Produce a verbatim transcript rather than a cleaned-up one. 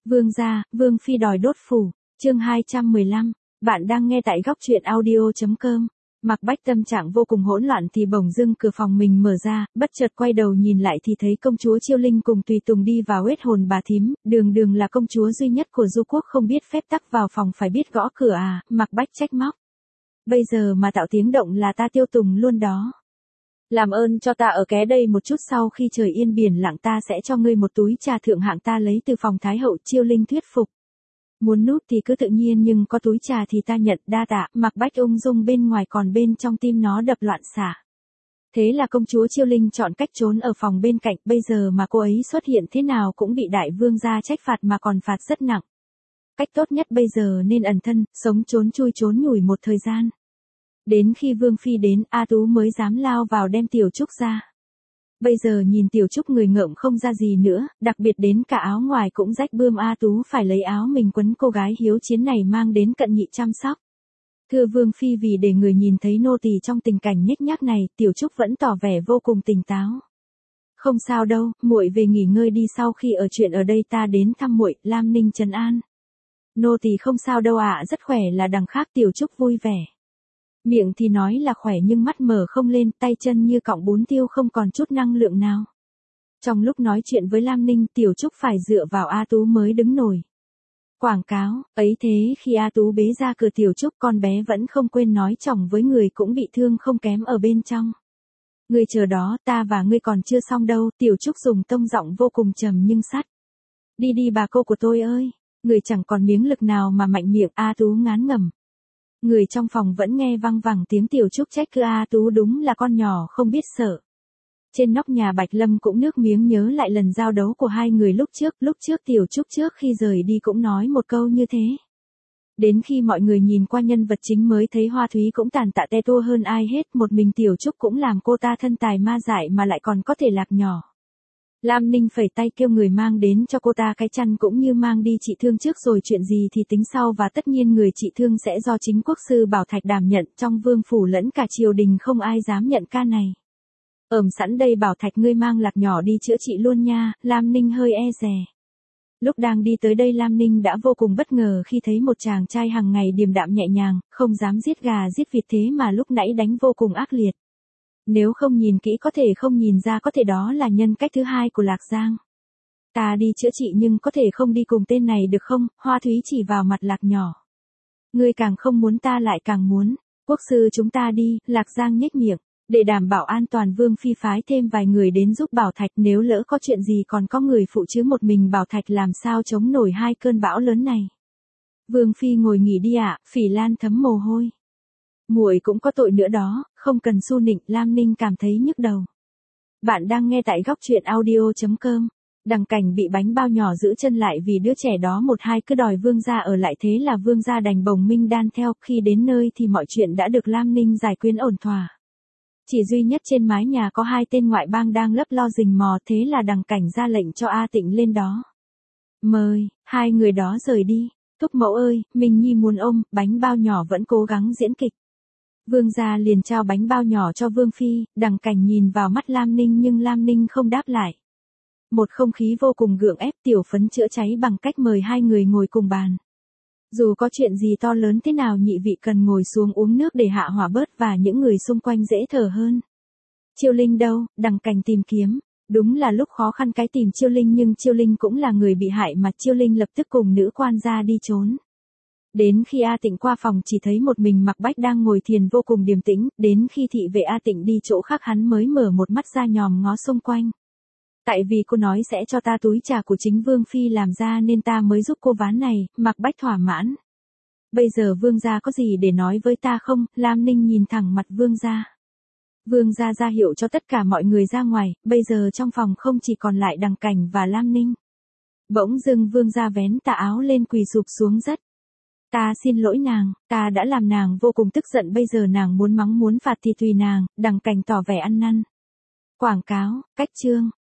Vương gia, Vương phi đòi đốt phủ, chương hai trăm mười lăm, bạn đang nghe tại góc truyện audio.com. Mạc Bách tâm trạng vô cùng hỗn loạn thì bỗng dưng cửa phòng mình mở ra, bất chợt quay đầu nhìn lại thì thấy công chúa Chiêu Linh cùng tùy tùng đi vào huyết hồn bà thím, đường đường là công chúa duy nhất của Du Quốc không biết phép tắc vào phòng phải biết gõ cửa à, Mạc Bách trách móc. Bây giờ mà tạo tiếng động là ta tiêu tùng luôn đó. Làm ơn cho ta ở ké đây một chút, sau khi trời yên biển lặng ta sẽ cho ngươi một túi trà thượng hạng ta lấy từ phòng Thái hậu. Chiêu Linh thuyết phục. Muốn núp thì cứ tự nhiên nhưng có túi trà thì ta nhận, đa tạ. Mạc Bách ung dung bên ngoài còn bên trong tim nó đập loạn xạ. Thế là công chúa Chiêu Linh chọn cách trốn ở phòng bên cạnh, bây giờ mà cô ấy xuất hiện thế nào cũng bị đại vương gia trách phạt mà còn phạt rất nặng. Cách tốt nhất bây giờ nên ẩn thân, sống trốn chui trốn nhủi một thời gian. Đến khi Vương phi đến, A Tú mới dám lao vào đem Tiểu Trúc ra. Bây giờ nhìn Tiểu Trúc người ngợm không ra gì nữa, đặc biệt đến cả áo ngoài cũng rách bươm, A Tú phải lấy áo mình quấn cô gái hiếu chiến này mang đến cận nhị chăm sóc. Thưa Vương phi, vì để người nhìn thấy nô tỳ trong tình cảnh nhếch nhác này, Tiểu Trúc vẫn tỏ vẻ vô cùng tỉnh táo. Không sao đâu, muội về nghỉ ngơi đi, sau khi ở chuyện ở đây ta đến thăm muội. Lam Ninh trấn an. Nô tỳ không sao đâu ạ, rất khỏe là đằng khác. Tiểu Trúc vui vẻ. Miệng thì nói là khỏe nhưng mắt mở không lên, tay chân như cọng bún tiêu không còn chút năng lượng nào. Trong lúc nói chuyện với Lam Ninh, Tiểu Trúc phải dựa vào A Tú mới đứng nổi. Quảng cáo, ấy thế khi A Tú bế ra cửa Tiểu Trúc, con bé vẫn không quên nói chỏng với người cũng bị thương không kém ở bên trong. Ngươi chờ đó, ta và ngươi còn chưa xong đâu. Tiểu Trúc dùng tông giọng vô cùng trầm nhưng sắt. Đi đi bà cô của tôi ơi, người chẳng còn miếng lực nào mà mạnh miệng. A Tú ngán ngẩm. Người trong phòng vẫn nghe văng vẳng tiếng Tiểu Trúc trách cứ A Tú đúng là con nhỏ không biết sợ. Trên nóc nhà Bạch Lâm cũng nước miếng nhớ lại lần giao đấu của hai người lúc trước. Lúc trước Tiểu Trúc trước khi rời đi cũng nói một câu như thế. Đến khi mọi người nhìn qua nhân vật chính mới thấy Hoa Thúy cũng tàn tạ te tua hơn ai hết. Một mình Tiểu Trúc cũng làm cô ta thân tài ma dại mà lại còn có thể lạc nhỏ. Lam Ninh phẩy tay kêu người mang đến cho cô ta cái chăn cũng như mang đi trị thương trước rồi chuyện gì thì tính sau, và tất nhiên người trị thương sẽ do chính quốc sư Bảo Thạch đảm nhận, trong vương phủ lẫn cả triều đình không ai dám nhận ca này. Ờm sẵn đây Bảo Thạch, ngươi mang Lạc nhỏ đi chữa trị luôn nha. Lam Ninh hơi e dè. Lúc đang đi tới đây Lam Ninh đã vô cùng bất ngờ khi thấy một chàng trai hàng ngày điềm đạm nhẹ nhàng, không dám giết gà giết vịt thế mà lúc nãy đánh vô cùng ác liệt. Nếu không nhìn kỹ có thể không nhìn ra, có thể đó là nhân cách thứ hai của Lạc Giang. Ta đi chữa trị nhưng có thể không đi cùng tên này được không? Hoa Thúy chỉ vào mặt Lạc nhỏ. Ngươi càng không muốn ta lại càng muốn. Quốc sư chúng ta đi. Lạc Giang nhếch miệng. Để đảm bảo an toàn Vương phi phái thêm vài người đến giúp Bảo Thạch, nếu lỡ có chuyện gì còn có người phụ, chứ một mình Bảo Thạch làm sao chống nổi hai cơn bão lớn này. Vương phi ngồi nghỉ đi ạ. Phỉ Lan thấm mồ hôi. Muội cũng có tội nữa đó, không cần su nịnh. Lam Ninh cảm thấy nhức đầu. Bạn đang nghe tại góc truyện audio.com. Đằng Cảnh bị bánh bao nhỏ giữ chân lại vì đứa trẻ đó một hai cứ đòi vương gia ở lại, thế là vương gia đành bồng minh đan theo. Khi đến nơi thì mọi chuyện đã được Lam Ninh giải quyết ổn thỏa. Chỉ duy nhất trên mái nhà có hai tên ngoại bang đang lấp lo rình mò, thế là Đằng Cảnh ra lệnh cho A Tịnh lên đó. Mời, hai người đó rời đi. Thúc mẫu ơi, Minh Nhi muốn ôm. Bánh bao nhỏ vẫn cố gắng diễn kịch. Vương gia liền trao bánh bao nhỏ cho Vương phi. Đằng Cảnh nhìn vào mắt Lam Ninh nhưng Lam Ninh không đáp lại. Một không khí vô cùng gượng ép. Tiểu Phấn chữa cháy bằng cách mời hai người ngồi cùng bàn. Dù có chuyện gì to lớn thế nào nhị vị cần ngồi xuống uống nước để hạ hỏa bớt và những người xung quanh dễ thở hơn. Chiêu Linh đâu? Đằng Cảnh tìm kiếm. Đúng là lúc khó khăn cái tìm Chiêu Linh, nhưng Chiêu Linh cũng là người bị hại mà. Chiêu Linh lập tức cùng nữ quan gia đi trốn. Đến khi A Tịnh qua phòng chỉ thấy một mình Mạc Bách đang ngồi thiền vô cùng điềm tĩnh, đến khi thị vệ A Tịnh đi chỗ khác hắn mới mở một mắt ra nhòm ngó xung quanh. Tại vì cô nói sẽ cho ta túi trà của chính Vương phi làm ra nên ta mới giúp cô ván này. Mạc Bách thỏa mãn. Bây giờ Vương gia có gì để nói với ta không? Lam Ninh nhìn thẳng mặt Vương gia. Vương gia ra hiệu cho tất cả mọi người ra ngoài, bây giờ trong phòng không chỉ còn lại Đằng Cảnh và Lam Ninh. Bỗng dưng Vương gia vén tà áo lên quỳ sụp xuống đất. Ta xin lỗi nàng, ta đã làm nàng vô cùng tức giận, bây giờ nàng muốn mắng muốn phạt thì tùy nàng. Đằng Cảnh tỏ vẻ ăn năn. Quảng cáo, cách chương.